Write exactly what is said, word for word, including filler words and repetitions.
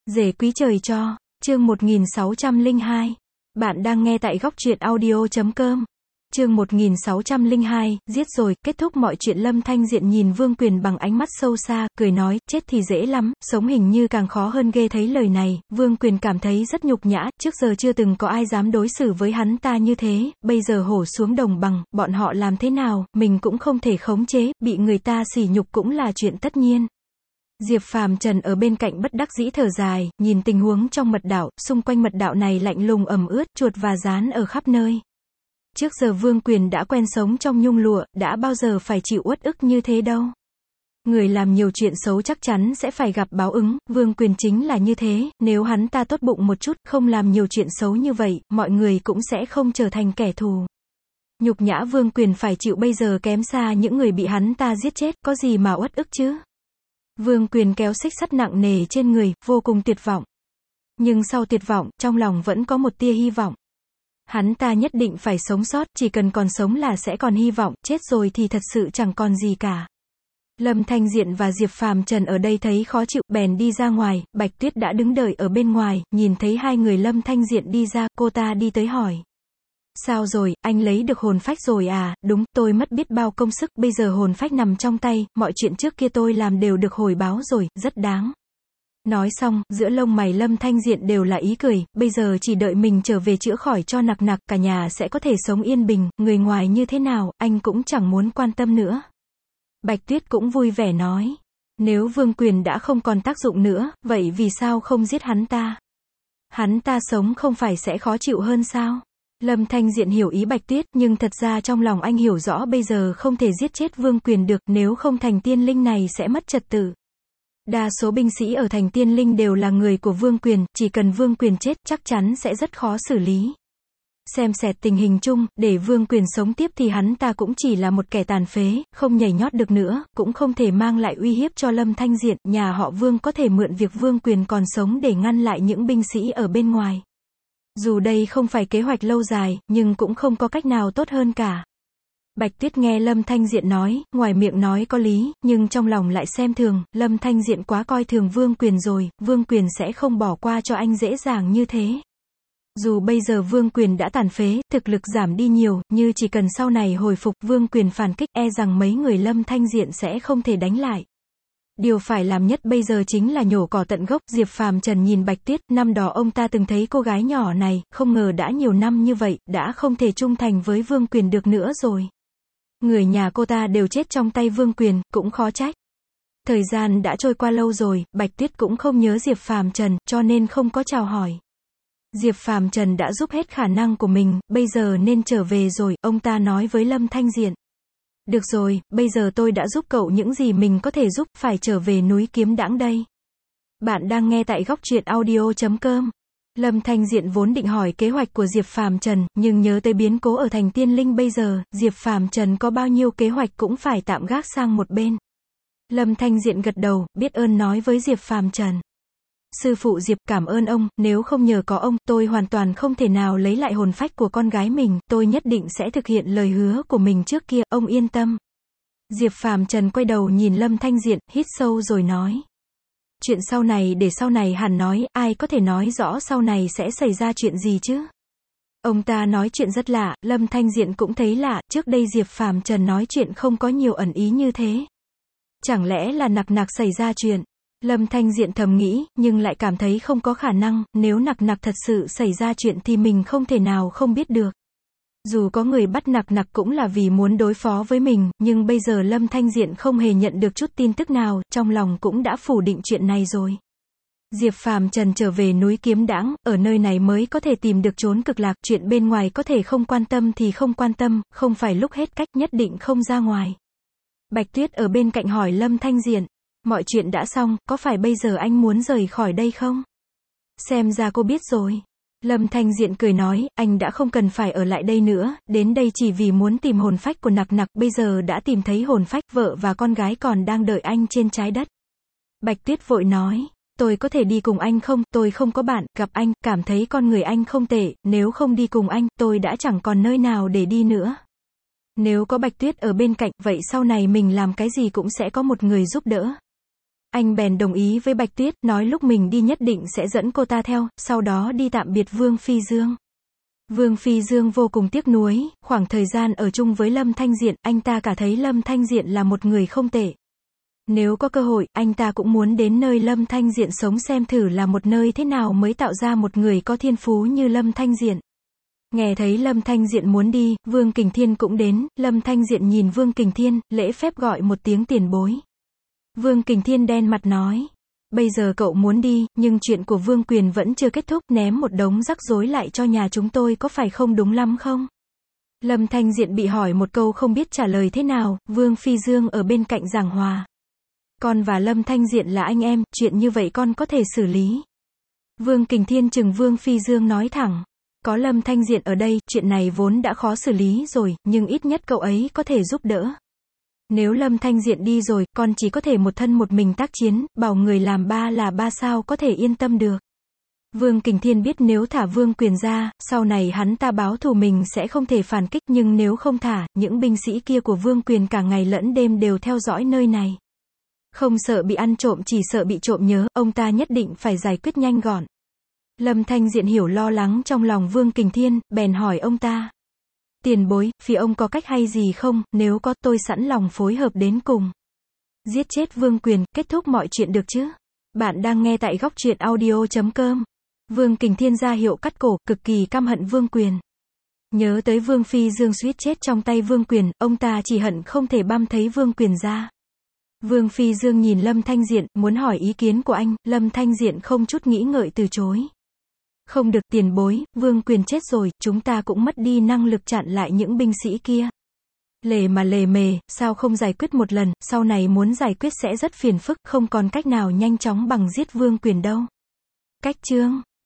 Rể quý trời cho, chương một nghìn sáu trăm lẻ hai. Bạn đang nghe tại góc truyện audio chấm com. Chương một nghìn sáu trăm lẻ hai, giết rồi, kết thúc mọi chuyện. Lâm Thanh Diện nhìn Vương Quyền bằng ánh mắt sâu xa, cười nói, chết thì dễ lắm, sống hình như càng khó hơn ghê. Thấy lời này, Vương Quyền cảm thấy rất nhục nhã, trước giờ chưa từng có ai dám đối xử với hắn ta như thế, bây giờ hổ xuống đồng bằng, bọn họ làm thế nào, mình cũng không thể khống chế, bị người ta sỉ nhục cũng là chuyện tất nhiên. Diệp Phàm Trần ở bên cạnh bất đắc dĩ thở dài, nhìn tình huống trong mật đảo, xung quanh mật đảo này lạnh lùng ẩm ướt, chuột và gián ở khắp nơi. Trước giờ Vương Quyền đã quen sống trong nhung lụa, đã bao giờ phải chịu uất ức như thế đâu. Người làm nhiều chuyện xấu chắc chắn sẽ phải gặp báo ứng, Vương Quyền chính là như thế, nếu hắn ta tốt bụng một chút, không làm nhiều chuyện xấu như vậy, mọi người cũng sẽ không trở thành kẻ thù. Nhục nhã Vương Quyền phải chịu bây giờ kém xa những người bị hắn ta giết chết, có gì mà uất ức chứ. Vương Quyền kéo xích sắt nặng nề trên người, vô cùng tuyệt vọng. Nhưng sau tuyệt vọng, trong lòng vẫn có một tia hy vọng. Hắn ta nhất định phải sống sót, chỉ cần còn sống là sẽ còn hy vọng, chết rồi thì thật sự chẳng còn gì cả. Lâm Thanh Diện và Diệp Phàm Trần ở đây thấy khó chịu, bèn đi ra ngoài, Bạch Tuyết đã đứng đợi ở bên ngoài, nhìn thấy hai người Lâm Thanh Diện đi ra, cô ta đi tới hỏi. Sao rồi, anh lấy được hồn phách rồi à? Đúng, tôi mất biết bao công sức, bây giờ hồn phách nằm trong tay, mọi chuyện trước kia tôi làm đều được hồi báo rồi, rất đáng. Nói xong, giữa lông mày Lâm Thanh Diện đều là ý cười, bây giờ chỉ đợi mình trở về chữa khỏi cho nặc nặc, cả nhà sẽ có thể sống yên bình, người ngoài như thế nào, anh cũng chẳng muốn quan tâm nữa. Bạch Tuyết cũng vui vẻ nói, nếu Vương Quyền đã không còn tác dụng nữa, vậy vì sao không giết hắn ta? Hắn ta sống không phải sẽ khó chịu hơn sao? Lâm Thanh Diện hiểu ý Bạch Tuyết, nhưng thật ra trong lòng anh hiểu rõ bây giờ không thể giết chết Vương Quyền được, nếu không thành tiên linh này sẽ mất trật tự. Đa số binh sĩ ở thành tiên linh đều là người của Vương Quyền, chỉ cần Vương Quyền chết, chắc chắn sẽ rất khó xử lý. Xem xét tình hình chung, để Vương Quyền sống tiếp thì hắn ta cũng chỉ là một kẻ tàn phế, không nhảy nhót được nữa, cũng không thể mang lại uy hiếp cho Lâm Thanh Diện, nhà họ Vương có thể mượn việc Vương Quyền còn sống để ngăn lại những binh sĩ ở bên ngoài. Dù đây không phải kế hoạch lâu dài, nhưng cũng không có cách nào tốt hơn cả. Bạch Tuyết nghe Lâm Thanh Diện nói, ngoài miệng nói có lý, nhưng trong lòng lại xem thường, Lâm Thanh Diện quá coi thường Vương Quyền rồi, Vương Quyền sẽ không bỏ qua cho anh dễ dàng như thế. Dù bây giờ Vương Quyền đã tàn phế, thực lực giảm đi nhiều, như chỉ cần sau này hồi phục Vương Quyền phản kích, e rằng mấy người Lâm Thanh Diện sẽ không thể đánh lại. Điều phải làm nhất bây giờ chính là nhổ cỏ tận gốc. Diệp Phàm Trần nhìn Bạch Tuyết, năm đó ông ta từng thấy cô gái nhỏ này, không ngờ đã nhiều năm như vậy, đã không thể trung thành với Vương Quyền được nữa rồi. Người nhà cô ta đều chết trong tay Vương Quyền, cũng khó trách. Thời gian đã trôi qua lâu rồi, Bạch Tuyết cũng không nhớ Diệp Phàm Trần, cho nên không có chào hỏi. Diệp Phàm Trần đã giúp hết khả năng của mình, bây giờ nên trở về rồi, ông ta nói với Lâm Thanh Diện. Được rồi, bây giờ tôi đã giúp cậu những gì mình có thể giúp, phải trở về núi Kiếm Đãng đây. Bạn đang nghe tại góc truyện audio chấm com. Lâm Thanh Diện vốn định hỏi kế hoạch của Diệp Phàm Trần, nhưng nhớ tới biến cố ở thành tiên linh bây giờ, Diệp Phàm Trần có bao nhiêu kế hoạch cũng phải tạm gác sang một bên. Lâm Thanh Diện gật đầu, biết ơn nói với Diệp Phàm Trần. Sư phụ Diệp, cảm ơn ông, nếu không nhờ có ông, tôi hoàn toàn không thể nào lấy lại hồn phách của con gái mình, tôi nhất định sẽ thực hiện lời hứa của mình trước kia, ông yên tâm. Diệp Phàm Trần quay đầu nhìn Lâm Thanh Diện, hít sâu rồi nói. Chuyện sau này để sau này hẳn nói, ai có thể nói rõ sau này sẽ xảy ra chuyện gì chứ? Ông ta nói chuyện rất lạ, Lâm Thanh Diện cũng thấy lạ, trước đây Diệp Phàm Trần nói chuyện không có nhiều ẩn ý như thế. Chẳng lẽ là nặc nặc xảy ra chuyện? Lâm Thanh Diện thầm nghĩ, nhưng lại cảm thấy không có khả năng, nếu nặc nặc thật sự xảy ra chuyện thì mình không thể nào không biết được. Dù có người bắt nặc nặc cũng là vì muốn đối phó với mình, nhưng bây giờ Lâm Thanh Diện không hề nhận được chút tin tức nào, trong lòng cũng đã phủ định chuyện này rồi. Diệp Phàm Trần trở về núi Kiếm Đãng, ở nơi này mới có thể tìm được chốn cực lạc, chuyện bên ngoài có thể không quan tâm thì không quan tâm, không phải lúc hết cách nhất định không ra ngoài. Bạch Tuyết ở bên cạnh hỏi Lâm Thanh Diện. Mọi chuyện đã xong, có phải bây giờ anh muốn rời khỏi đây không? Xem ra cô biết rồi. Lâm Thanh Diện cười nói, anh đã không cần phải ở lại đây nữa, đến đây chỉ vì muốn tìm hồn phách của nặc nặc, bây giờ đã tìm thấy hồn phách, vợ và con gái còn đang đợi anh trên trái đất. Bạch Tuyết vội nói, tôi có thể đi cùng anh không, tôi không có bạn, gặp anh, cảm thấy con người anh không tệ, nếu không đi cùng anh, tôi đã chẳng còn nơi nào để đi nữa. Nếu có Bạch Tuyết ở bên cạnh, vậy sau này mình làm cái gì cũng sẽ có một người giúp đỡ. Anh bèn đồng ý với Bạch Tuyết, nói lúc mình đi nhất định sẽ dẫn cô ta theo, sau đó đi tạm biệt Vương Phi Dương. Vương Phi Dương vô cùng tiếc nuối, khoảng thời gian ở chung với Lâm Thanh Diện, anh ta cả thấy Lâm Thanh Diện là một người không tệ. Nếu có cơ hội, anh ta cũng muốn đến nơi Lâm Thanh Diện sống xem thử là một nơi thế nào mới tạo ra một người có thiên phú như Lâm Thanh Diện. Nghe thấy Lâm Thanh Diện muốn đi, Vương Kình Thiên cũng đến, Lâm Thanh Diện nhìn Vương Kình Thiên, lễ phép gọi một tiếng tiền bối. Vương Kình Thiên đen mặt nói, bây giờ cậu muốn đi, nhưng chuyện của Vương Quyền vẫn chưa kết thúc, ném một đống rắc rối lại cho nhà chúng tôi có phải không đúng lắm không? Lâm Thanh Diện bị hỏi một câu không biết trả lời thế nào, Vương Phi Dương ở bên cạnh giảng hòa. Con và Lâm Thanh Diện là anh em, chuyện như vậy con có thể xử lý. Vương Kình Thiên chừng Vương Phi Dương nói thẳng. Có Lâm Thanh Diện ở đây, chuyện này vốn đã khó xử lý rồi, nhưng ít nhất cậu ấy có thể giúp đỡ. Nếu Lâm Thanh Diện đi rồi, con chỉ có thể một thân một mình tác chiến, bảo người làm ba là ba sao có thể yên tâm được. Vương Kình Thiên biết nếu thả Vương Quyền ra, sau này hắn ta báo thù mình sẽ không thể phản kích, nhưng nếu không thả, những binh sĩ kia của Vương Quyền cả ngày lẫn đêm đều theo dõi nơi này. Không sợ bị ăn trộm, chỉ sợ bị trộm nhớ, ông ta nhất định phải giải quyết nhanh gọn. Lâm Thanh Diện hiểu lo lắng trong lòng Vương Kình Thiên, bèn hỏi ông ta. Tiền bối, phía ông có cách hay gì không, nếu có tôi sẵn lòng phối hợp đến cùng. Giết chết Vương Quyền, kết thúc mọi chuyện được chứ? Bạn đang nghe tại góc truyện audio chấm com. Vương Kình Thiên ra hiệu cắt cổ, cực kỳ căm hận Vương Quyền. Nhớ tới Vương Phi Dương suýt chết trong tay Vương Quyền, ông ta chỉ hận không thể băm thấy Vương Quyền ra. Vương Phi Dương nhìn Lâm Thanh Diện, muốn hỏi ý kiến của anh, Lâm Thanh Diện không chút nghĩ ngợi từ chối. Không được tiền bối, Vương Quyền chết rồi, chúng ta cũng mất đi năng lực chặn lại những binh sĩ kia. Lề mà lề mề, sao không giải quyết một lần, sau này muốn giải quyết sẽ rất phiền phức, không còn cách nào nhanh chóng bằng giết Vương Quyền đâu. Cách chương